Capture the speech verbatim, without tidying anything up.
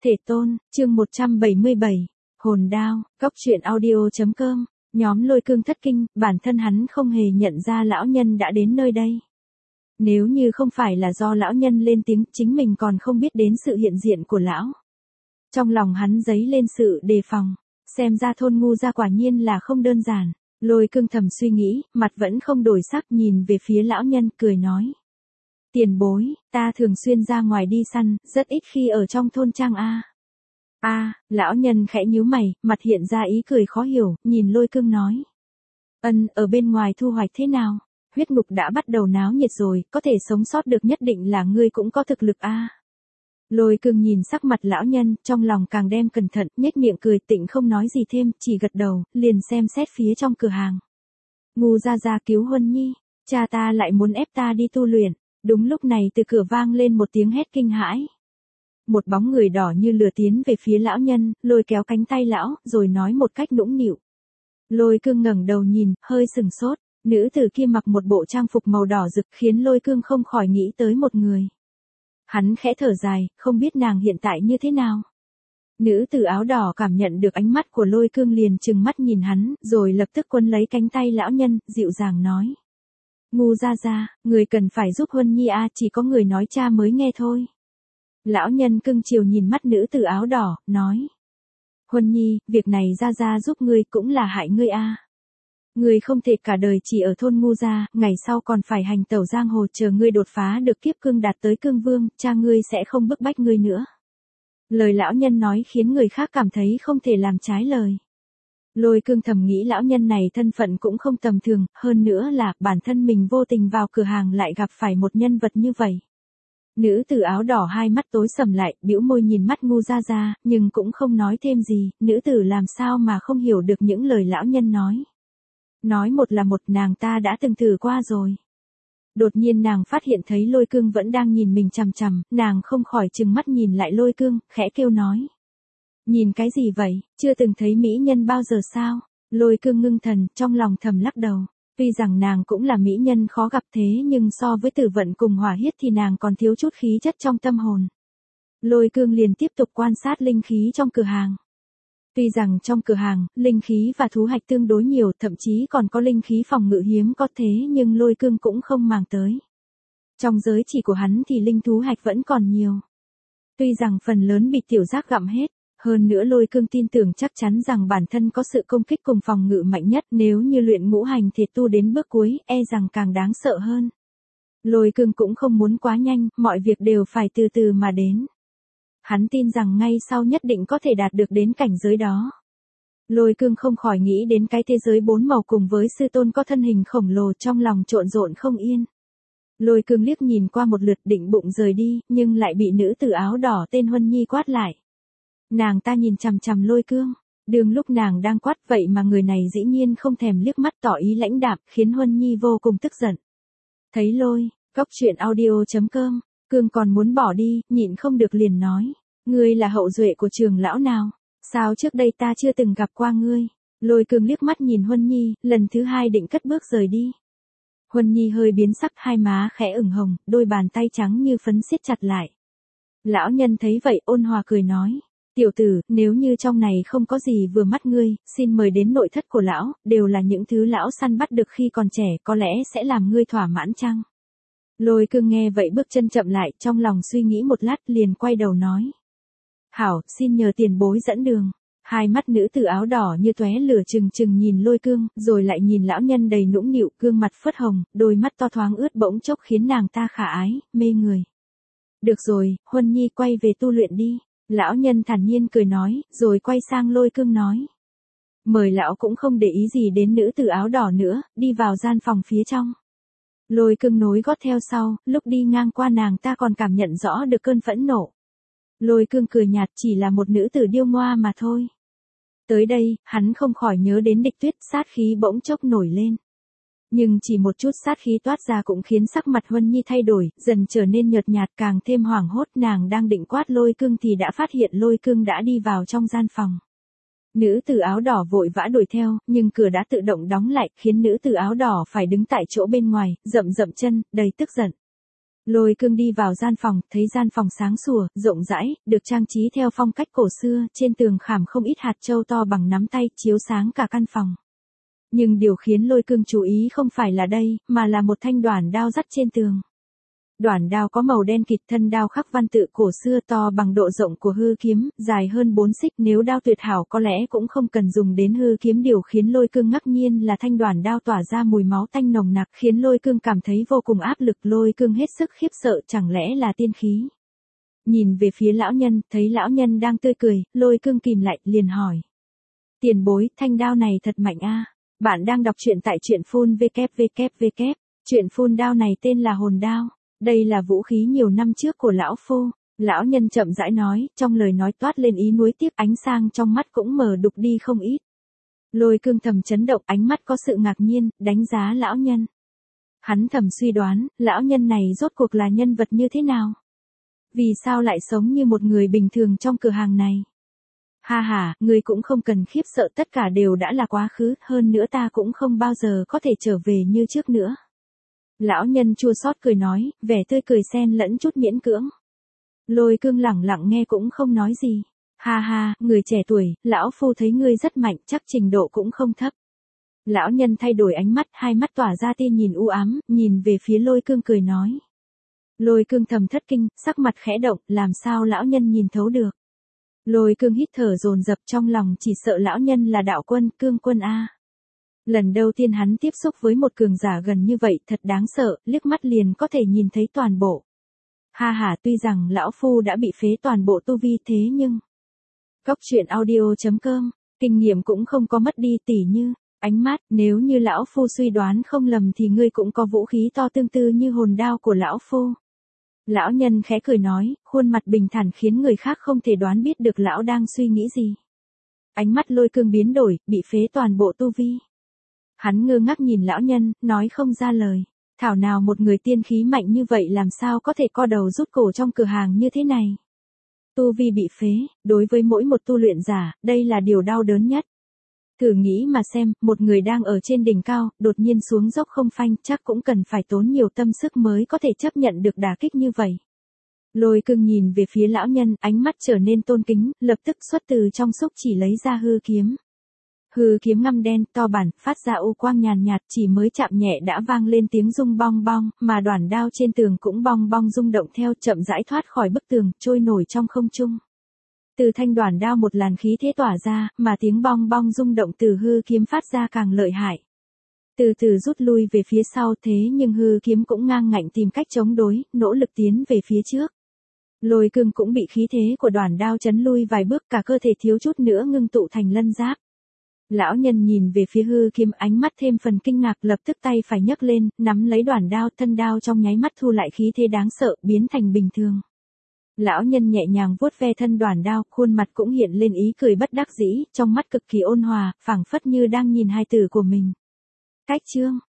Thể tôn, chương một trăm bảy mươi bảy, hồn đao, góc truyện audio.com, nhóm Lôi Cương thất kinh, bản thân hắn không hề nhận ra lão nhân đã đến nơi đây. Nếu như không phải là do lão nhân lên tiếng, chính mình còn không biết đến sự hiện diện của lão. Trong lòng hắn dấy lên sự đề phòng, xem ra thôn ngu gia quả nhiên là không đơn giản. Lôi Cương thầm suy nghĩ, mặt vẫn không đổi sắc, nhìn về phía lão nhân, cười nói. Tiền bối, ta thường xuyên ra ngoài đi săn, rất ít khi ở trong thôn trang a. A, lão nhân khẽ nhíu mày, mặt hiện ra ý cười khó hiểu, nhìn Lôi Cương nói. Ân, ở bên ngoài thu hoạch thế nào? Huyết ngục đã bắt đầu náo nhiệt rồi, có thể sống sót được nhất định là ngươi cũng có thực lực a. Lôi Cương nhìn sắc mặt lão nhân, trong lòng càng đem cẩn thận, nhếch miệng cười, tịnh không nói gì thêm, chỉ gật đầu, liền xem xét phía trong cửa hàng. Ngu gia gia cứu Huân Nhi, cha ta lại muốn ép ta đi tu luyện. Đúng lúc này từ cửa vang lên một tiếng hét kinh hãi. Một bóng người đỏ như lửa tiến về phía lão nhân, lôi kéo cánh tay lão, rồi nói một cách nũng nịu. Lôi Cương ngẩng đầu nhìn, hơi sừng sốt, nữ tử kia mặc một bộ trang phục màu đỏ rực khiến Lôi Cương không khỏi nghĩ tới một người. Hắn khẽ thở dài, không biết nàng hiện tại như thế nào. Nữ tử áo đỏ cảm nhận được ánh mắt của Lôi Cương liền trừng mắt nhìn hắn, rồi lập tức quấn lấy cánh tay lão nhân, dịu dàng nói. Ngu gia gia, người cần phải giúp Huân Nhi a, chỉ có người nói cha mới nghe thôi. Lão nhân cưng chiều nhìn mắt nữ tử áo đỏ, nói. Huân Nhi, việc này gia gia giúp ngươi cũng là hại ngươi a. Ngươi không thể cả đời chỉ ở thôn ngu gia, ngày sau còn phải hành tẩu giang hồ, chờ ngươi đột phá được kiếp cương đạt tới cương vương, cha ngươi sẽ không bức bách ngươi nữa. Lời lão nhân nói khiến người khác cảm thấy không thể làm trái lời. Lôi Cương thầm nghĩ lão nhân này thân phận cũng không tầm thường, hơn nữa là bản thân mình vô tình vào cửa hàng lại gặp phải một nhân vật như vậy. Nữ tử áo đỏ hai mắt tối sầm lại, bĩu môi nhìn mắt ngu gia gia, nhưng cũng không nói thêm gì, nữ tử làm sao mà không hiểu được những lời lão nhân nói. Nói một là một, nàng ta đã từng thử qua rồi. Đột nhiên nàng phát hiện thấy Lôi Cương vẫn đang nhìn mình chằm chằm, nàng không khỏi trừng mắt nhìn lại Lôi Cương, khẽ kêu nói. Nhìn cái gì vậy, chưa từng thấy mỹ nhân bao giờ sao? Lôi Cương ngưng thần, trong lòng thầm lắc đầu. Tuy rằng nàng cũng là mỹ nhân khó gặp thế nhưng so với Tử Vận cùng Hỏa Hiết thì nàng còn thiếu chút khí chất trong tâm hồn. Lôi Cương liền tiếp tục quan sát linh khí trong cửa hàng. Tuy rằng trong cửa hàng, linh khí và thú hạch tương đối nhiều, thậm chí còn có linh khí phòng ngự hiếm có thế nhưng Lôi Cương cũng không màng tới. Trong giới chỉ của hắn thì linh thú hạch vẫn còn nhiều. Tuy rằng phần lớn bị tiểu giác gặm hết. Hơn nữa Lôi Cương tin tưởng chắc chắn rằng bản thân có sự công kích cùng phòng ngự mạnh nhất, nếu như luyện ngũ hành thể tu đến bước cuối, e rằng càng đáng sợ hơn. Lôi Cương cũng không muốn quá nhanh, mọi việc đều phải từ từ mà đến. Hắn tin rằng ngay sau nhất định có thể đạt được đến cảnh giới đó. Lôi Cương không khỏi nghĩ đến cái thế giới bốn màu cùng với sư tôn có thân hình khổng lồ, trong lòng trộn rộn không yên. Lôi Cương liếc nhìn qua một lượt định bụng rời đi, nhưng lại bị nữ tử áo đỏ tên Huân Nhi quát lại. Nàng ta nhìn chằm chằm Lôi Cương, đường lúc nàng đang quát vậy mà người này dĩ nhiên không thèm liếc mắt tỏ ý lãnh đạm, khiến Huân Nhi vô cùng tức giận. Thấy Lôi, góc truyện audio.com, Cương còn muốn bỏ đi, nhịn không được liền nói, ngươi là hậu duệ của trường lão nào, sao trước đây ta chưa từng gặp qua ngươi. Lôi Cương liếc mắt nhìn Huân Nhi, lần thứ hai định cất bước rời đi. Huân Nhi hơi biến sắc, hai má khẽ ửng hồng, đôi bàn tay trắng như phấn siết chặt lại. Lão nhân thấy vậy ôn hòa cười nói. Tiểu tử, nếu như trong này không có gì vừa mắt ngươi, xin mời đến nội thất của lão, đều là những thứ lão săn bắt được khi còn trẻ, có lẽ sẽ làm ngươi thỏa mãn chăng? Lôi Cương nghe vậy bước chân chậm lại, trong lòng suy nghĩ một lát liền quay đầu nói. Hảo, xin nhờ tiền bối dẫn đường. Hai mắt nữ tử áo đỏ như tóe lửa trừng trừng nhìn Lôi Cương, rồi lại nhìn lão nhân đầy nũng nịu, gương mặt phớt hồng, đôi mắt to thoáng ướt bỗng chốc khiến nàng ta khả ái, mê người. Được rồi, Huân Nhi quay về tu luyện đi. Lão nhân thản nhiên cười nói, rồi quay sang Lôi Cương nói. Mời lão cũng không để ý gì đến nữ tử áo đỏ nữa, đi vào gian phòng phía trong. Lôi Cương nối gót theo sau, lúc đi ngang qua nàng ta còn cảm nhận rõ được cơn phẫn nộ. Lôi Cương cười nhạt, chỉ là một nữ tử điêu ngoa mà thôi. Tới đây, hắn không khỏi nhớ đến Địch Tuyết, sát khí bỗng chốc nổi lên. Nhưng chỉ một chút sát khí toát ra cũng khiến sắc mặt Huân Nhi thay đổi, dần trở nên nhợt nhạt, càng thêm hoảng hốt. Nàng đang định quát Lôi Cương thì đã phát hiện Lôi Cương đã đi vào trong gian phòng. Nữ tử áo đỏ vội vã đuổi theo, nhưng cửa đã tự động đóng lại, khiến nữ tử áo đỏ phải đứng tại chỗ bên ngoài, rậm rậm chân, đầy tức giận. Lôi Cương đi vào gian phòng, thấy gian phòng sáng sủa, rộng rãi, được trang trí theo phong cách cổ xưa, trên tường khảm không ít hạt châu to bằng nắm tay, chiếu sáng cả căn phòng. Nhưng điều khiến Lôi Cương chú ý không phải là đây, mà là một thanh đoản đao dắt trên tường. Đoản đao có màu đen kịt, thân đao khắc văn tự cổ xưa to bằng độ rộng của hư kiếm, dài hơn bốn xích, nếu đao tuyệt hảo có lẽ cũng không cần dùng đến hư kiếm. Điều khiến Lôi Cương ngạc nhiên là thanh đoản đao tỏa ra mùi máu tanh nồng nặc, khiến Lôi Cương cảm thấy vô cùng áp lực. Lôi Cương hết sức khiếp sợ, chẳng lẽ là tiên khí. Nhìn về phía lão nhân, thấy lão nhân đang tươi cười, Lôi Cương kìm lại, liền hỏi. Tiền bối, thanh đao này thật mạnh a. Bạn đang đọc truyện tại truyện phun www. Truyện phun đao này tên là hồn đao. Đây là vũ khí nhiều năm trước của lão phu. Lão nhân chậm rãi nói, trong lời nói toát lên ý nuối tiếc, ánh sang trong mắt cũng mờ đục đi không ít. Lôi Cương thầm chấn động, ánh mắt có sự ngạc nhiên, đánh giá lão nhân. Hắn thầm suy đoán, lão nhân này rốt cuộc là nhân vật như thế nào? Vì sao lại sống như một người bình thường trong cửa hàng này? Ha ha, ngươi cũng không cần khiếp sợ, tất cả đều đã là quá khứ, hơn nữa ta cũng không bao giờ có thể trở về như trước nữa. Lão nhân chua xót cười nói, vẻ tươi cười xen lẫn chút miễn cưỡng. Lôi Cương lẳng lặng nghe cũng không nói gì. Ha ha, người trẻ tuổi, lão phu thấy ngươi rất mạnh, chắc trình độ cũng không thấp. Lão nhân thay đổi ánh mắt, hai mắt tỏa ra tia nhìn u ám, nhìn về phía Lôi Cương cười nói. Lôi Cương thầm thất kinh, sắc mặt khẽ động, làm sao lão nhân nhìn thấu được. Lôi Cương hít thở dồn dập, trong lòng chỉ sợ lão nhân là đạo quân, Cương quân a. Lần đầu tiên hắn tiếp xúc với một cường giả gần như vậy, thật đáng sợ, liếc mắt liền có thể nhìn thấy toàn bộ. Ha ha, tuy rằng lão phu đã bị phế toàn bộ tu vi thế nhưng... Cốc truyện audio chấm com, kinh nghiệm cũng không có mất đi, tỉ như, ánh mắt, nếu như lão phu suy đoán không lầm thì ngươi cũng có vũ khí to tương tự như hồn đao của lão phu. Lão nhân khẽ cười nói, khuôn mặt bình thản khiến người khác không thể đoán biết được lão đang suy nghĩ gì. Ánh mắt Lôi Cương biến đổi, bị phế toàn bộ tu vi. Hắn ngơ ngác nhìn lão nhân, nói không ra lời. Thảo nào một người tiên khí mạnh như vậy làm sao có thể co đầu rút cổ trong cửa hàng như thế này. Tu vi bị phế, đối với mỗi một tu luyện giả, đây là điều đau đớn nhất. Thử nghĩ mà xem, một người đang ở trên đỉnh cao, đột nhiên xuống dốc không phanh, chắc cũng cần phải tốn nhiều tâm sức mới có thể chấp nhận được đả kích như vậy. Lôi Cương nhìn về phía lão nhân, ánh mắt trở nên tôn kính, lập tức xuất từ trong xúc chỉ lấy ra hư kiếm. Hư kiếm ngăm đen, to bản, phát ra u quang nhàn nhạt, chỉ mới chạm nhẹ đã vang lên tiếng rung bong bong, mà đoản đao trên tường cũng bong bong rung động theo, chậm rãi thoát khỏi bức tường, trôi nổi trong không trung. Từ thanh đoản đao một làn khí thế tỏa ra, mà tiếng bong bong rung động từ hư kiếm phát ra càng lợi hại. Từ từ rút lui về phía sau, thế nhưng hư kiếm cũng ngang ngạnh tìm cách chống đối, nỗ lực tiến về phía trước. Lôi Cương cũng bị khí thế của đoản đao chấn lui vài bước, cả cơ thể thiếu chút nữa ngưng tụ thành lân giáp. Lão nhân nhìn về phía hư kiếm, ánh mắt thêm phần kinh ngạc, lập tức tay phải nhấc lên, nắm lấy đoản đao, thân đao trong nháy mắt thu lại khí thế đáng sợ, biến thành bình thường. Lão nhân nhẹ nhàng vuốt ve thân đoản đao, khuôn mặt cũng hiện lên ý cười bất đắc dĩ, trong mắt cực kỳ ôn hòa, phảng phất như đang nhìn hài tử của mình. Cách chương